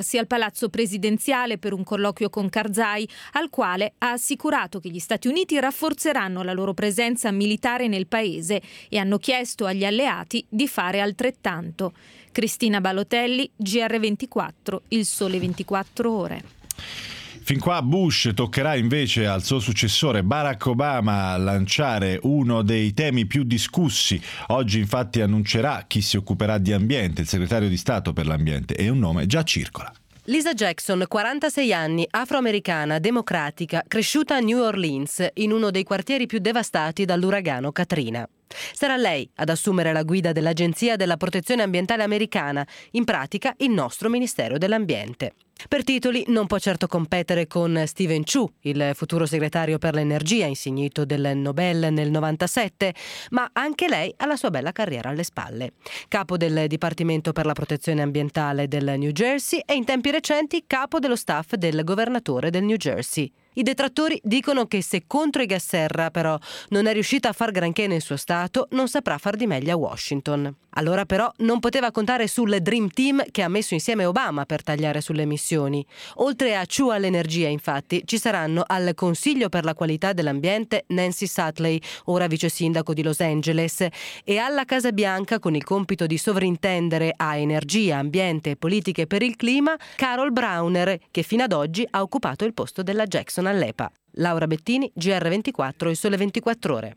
recarsi al Palazzo Presidenziale per un colloquio con Karzai, al quale ha assicurato che gli Stati Uniti rafforzeranno la loro presenza militare nel paese e hanno chiesto agli alleati di fare altrettanto. Cristina Balotelli, GR24, Il Sole 24 Ore. Fin qua Bush toccherà invece al suo successore Barack Obama lanciare uno dei temi più discussi. Oggi infatti annuncerà chi si occuperà di ambiente, il segretario di Stato per l'ambiente, e un nome già circola. Lisa Jackson, 46 anni, afroamericana, democratica, cresciuta a New Orleans, in uno dei quartieri più devastati dall'uragano Katrina. Sarà lei ad assumere la guida dell'Agenzia della Protezione Ambientale americana, in pratica il nostro Ministero dell'Ambiente. Per titoli non può certo competere con Steven Chu, il futuro segretario per l'energia insignito del Nobel nel 97, ma anche lei ha la sua bella carriera alle spalle. Capo del Dipartimento per la Protezione Ambientale del New Jersey e in tempi recenti capo dello staff del governatore del New Jersey. I detrattori dicono che se contro i gas serra però non è riuscita a far granché nel suo stato, non saprà far di meglio a Washington. Allora però non poteva contare sul Dream Team che ha messo insieme Obama per tagliare sulle emissioni. Oltre a Chu all'energia, infatti, ci saranno al Consiglio per la qualità dell'ambiente Nancy Sutley, ora vice sindaco di Los Angeles, e alla Casa Bianca con il compito di sovrintendere a energia, ambiente e politiche per il clima Carol Browner, che fino ad oggi ha occupato il posto della Jackson all'EPA. Laura Bettini, GR24, Il Sole 24 Ore.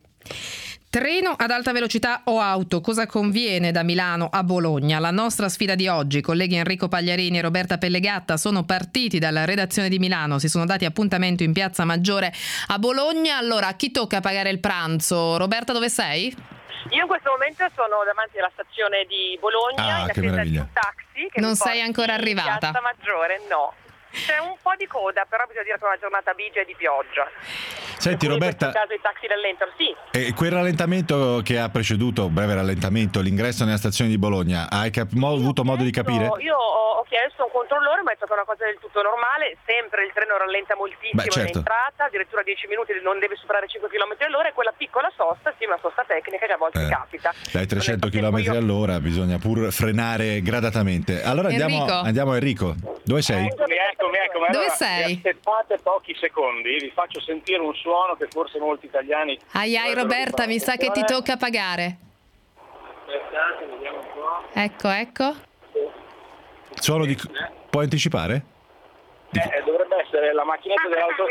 Treno ad alta velocità o auto, cosa conviene da Milano a Bologna? La nostra sfida di oggi, colleghi Enrico Pagliarini e Roberta Pellegatta sono partiti dalla redazione di Milano, si sono dati appuntamento in Piazza Maggiore a Bologna. Allora, a chi tocca pagare il pranzo? Roberta, dove sei? Io in questo momento sono davanti alla stazione di Bologna in attesa di un taxi che non sei ancora arrivata? Piazza Maggiore, no. C'è un po' di coda, però bisogna dire che è una giornata bigia e di pioggia. Senti Roberta, in questo caso i taxi rallentano, sì. E quel rallentamento che ha preceduto, breve rallentamento, l'ingresso nella stazione di Bologna, hai avuto modo di capire? Io ho chiesto a un controllore, mi ha detto che è una cosa del tutto normale, sempre il treno rallenta moltissimo in entrata, addirittura 10 minuti non deve superare 5 km all'ora, e quella piccola sosta, sì, una sosta tecnica che a volte capita. Dai 300 km all'ora bisogna pur frenare gradatamente. Allora andiamo a Enrico, dove sei? Eccomi. Dove Allora, sei? Aspettate pochi secondi, vi faccio sentire un suono che forse molti italiani... Ai Roberta, mi sa che ti tocca pagare. Aspettate, vediamo un po'. Ecco. Suono di... Puoi anticipare? Dovrebbe essere la macchinetta dell'auto...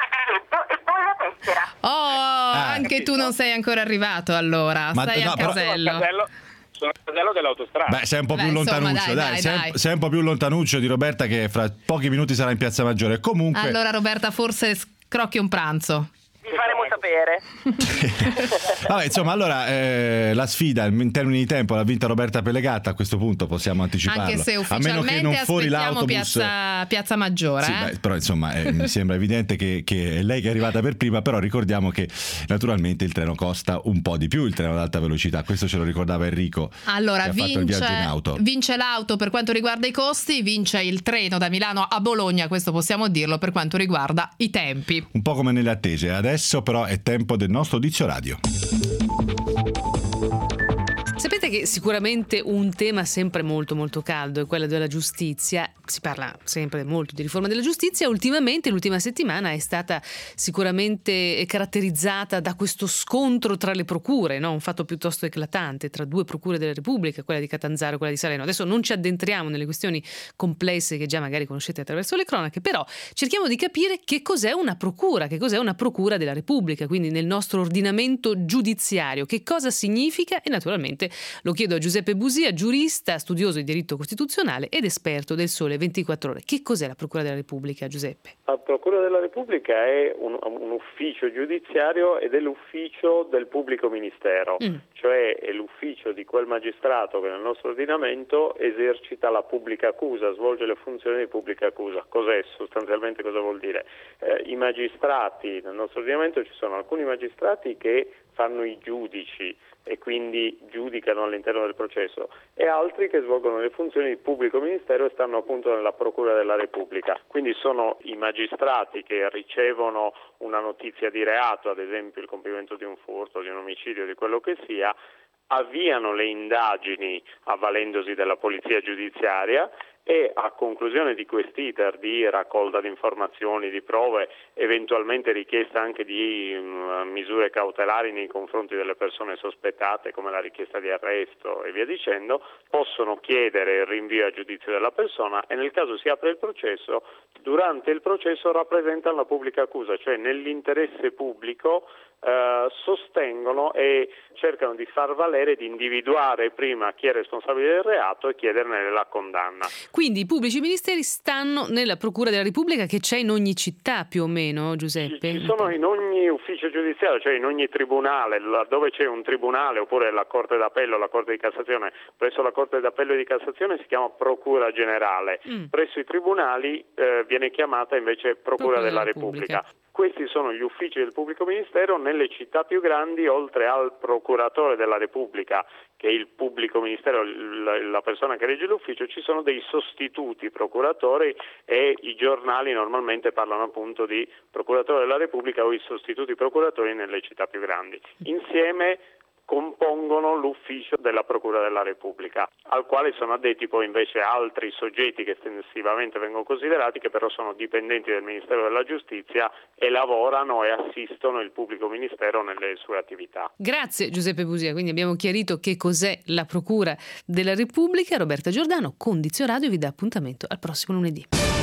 Anche tu non sei ancora arrivato allora, stai al casello. Sono al casello dell'autostrada. Sei un po' più lontanuccio, dai. Sei un po' più lontanuccio di Roberta, che fra pochi minuti sarà in Piazza Maggiore. Comunque... Allora Roberta, forse scrocchi un pranzo. Vi faremo sapere. Vabbè, insomma, allora la sfida in termini di tempo l'ha vinta Roberta Pellegatta, a questo punto possiamo anticiparlo. Anche se ufficialmente a meno che non fuori l'autobus. Piazza Maggiore. Sì, però insomma mi sembra evidente che è lei che è arrivata per prima, però ricordiamo che naturalmente il treno costa un po' di più, il treno ad alta velocità, questo ce lo ricordava Enrico. Allora che ha fatto il viaggio in auto. Vince l'auto per quanto riguarda i costi, vince il treno da Milano a Bologna, questo possiamo dirlo, per quanto riguarda i tempi. Un po' come nelle attese. Adesso però è tempo del nostro Dizio Radio. Sapete che sicuramente un tema sempre molto molto caldo è quello della giustizia. Si parla sempre molto di riforma della giustizia. Ultimamente, l'ultima settimana è stata sicuramente caratterizzata da questo scontro tra le procure, no? Un fatto piuttosto eclatante tra due procure della Repubblica, quella di Catanzaro e quella di Salerno. Adesso non ci addentriamo nelle questioni complesse che già magari conoscete attraverso le cronache, però cerchiamo di capire che cos'è una procura della Repubblica, quindi nel nostro ordinamento giudiziario, che cosa significa, e naturalmente lo chiedo a Giuseppe Busia, giurista, studioso di diritto costituzionale ed esperto del Sole 24 Ore. Che cos'è la Procura della Repubblica, Giuseppe? La Procura della Repubblica è un ufficio giudiziario ed è l'ufficio del pubblico ministero, cioè è l'ufficio di quel magistrato che nel nostro ordinamento esercita la pubblica accusa, svolge le funzioni di pubblica accusa. Cos'è sostanzialmente, cosa vuol dire? I magistrati, nel nostro ordinamento ci sono alcuni magistrati che fanno i giudici e quindi giudicano all'interno del processo, e altri che svolgono le funzioni di pubblico ministero e stanno appunto nella Procura della Repubblica. Quindi sono i magistrati che ricevono una notizia di reato, ad esempio il compimento di un furto, di un omicidio, di quello che sia, avviano le indagini avvalendosi della polizia giudiziaria e a conclusione di quest'iter di raccolta di informazioni, di prove, eventualmente richiesta anche di misure cautelari nei confronti delle persone sospettate come la richiesta di arresto e via dicendo, possono chiedere il rinvio a giudizio della persona e nel caso si apre il processo, durante il processo rappresentano la pubblica accusa, cioè nell'interesse pubblico sostengono e cercano di far valere, di individuare prima chi è responsabile del reato e chiederne la condanna. Quindi i pubblici ministeri stanno nella Procura della Repubblica, che c'è in ogni città più o meno, Giuseppe? Ci sono in ogni ufficio giudiziario, cioè in ogni tribunale, laddove c'è un tribunale oppure la Corte d'Appello, la Corte di Cassazione. Presso la Corte d'Appello e di Cassazione si chiama Procura Generale, presso i tribunali viene chiamata invece Procura della Repubblica. Questi sono gli uffici del pubblico ministero. Nelle città più grandi, oltre al procuratore della Repubblica, che è il pubblico ministero, la persona che regge l'ufficio, ci sono dei sostituti procuratori e i giornali normalmente parlano appunto di procuratore della Repubblica o i sostituti procuratori nelle città più grandi. Insieme compongono l'ufficio della Procura della Repubblica, al quale sono addetti poi invece altri soggetti che estensivamente vengono considerati, che però sono dipendenti del Ministero della Giustizia e lavorano e assistono il pubblico ministero nelle sue attività. Grazie Giuseppe Busia, quindi abbiamo chiarito che cos'è la Procura della Repubblica. Roberta Giordano, Condizio Radio, vi dà appuntamento al prossimo lunedì.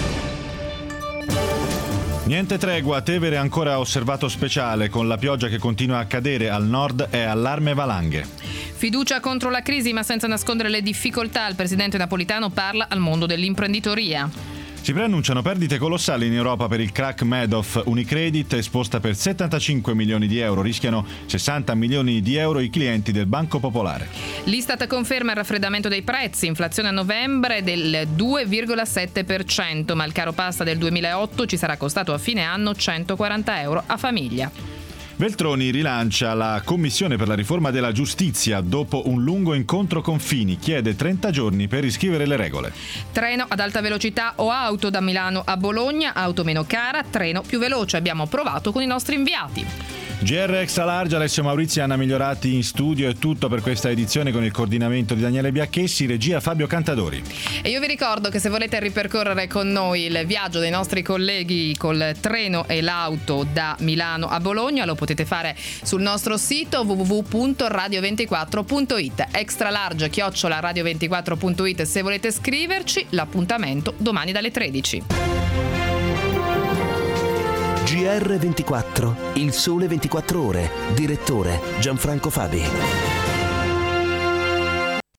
Niente tregua, Tevere ancora osservato speciale, con la pioggia che continua a cadere al nord e allarme valanghe. Fiducia contro la crisi, ma senza nascondere le difficoltà, il presidente Napolitano parla al mondo dell'imprenditoria. Si preannunciano perdite colossali in Europa per il crack Madoff. Unicredit, esposta per 75 milioni di euro, rischiano 60 milioni di euro i clienti del Banco Popolare. L'Istat conferma il raffreddamento dei prezzi, inflazione a novembre del 2,7%, ma il caro pasta del 2008 ci sarà costato a fine anno 140 euro a famiglia. Veltroni rilancia la Commissione per la riforma della giustizia dopo un lungo incontro con Fini, chiede 30 giorni per riscrivere le regole. Treno ad alta velocità o auto da Milano a Bologna, auto meno cara, treno più veloce, abbiamo provato con i nostri inviati. GR Extra Large, Alessio Maurizi e Anna Migliorati in studio. È tutto per questa edizione con il coordinamento di Daniele Biacchessi, regia Fabio Cantadori. E io vi ricordo che se volete ripercorrere con noi il viaggio dei nostri colleghi col treno e l'auto da Milano a Bologna, lo potete fare sul nostro sito www.radio24.it. Extra Large @radio24.it se volete scriverci. L'appuntamento domani dalle 13. GR24, il sole 24 ore. Direttore Gianfranco Fabi.